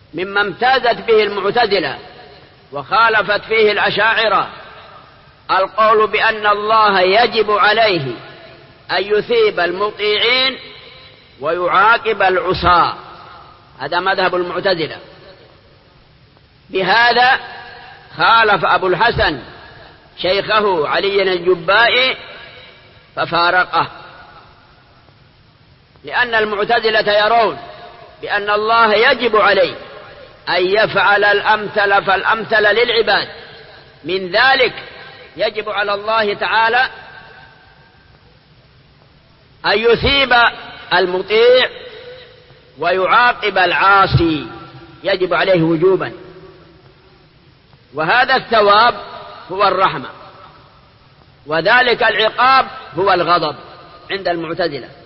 مما امتازت به المعتزلة وخالفت فيه الأشاعرة القول بأن الله يجب عليه أن يثيب المطيعين ويعاقب العصاة. هذا مذهب المعتزلة. بهذا خالف أبو الحسن شيخه علي الجبائي ففارقه، لأن المعتزلة يرون بأن الله يجب عليه أن يفعل الأمثل فالأمثل للعباد. من ذلك يجب على الله تعالى أن يثيب المطيع ويعاقب العاصي، يجب عليه وجوبا، وهذا الثواب هو الرحمة، وذلك العقاب هو الغضب عند المعتزلة.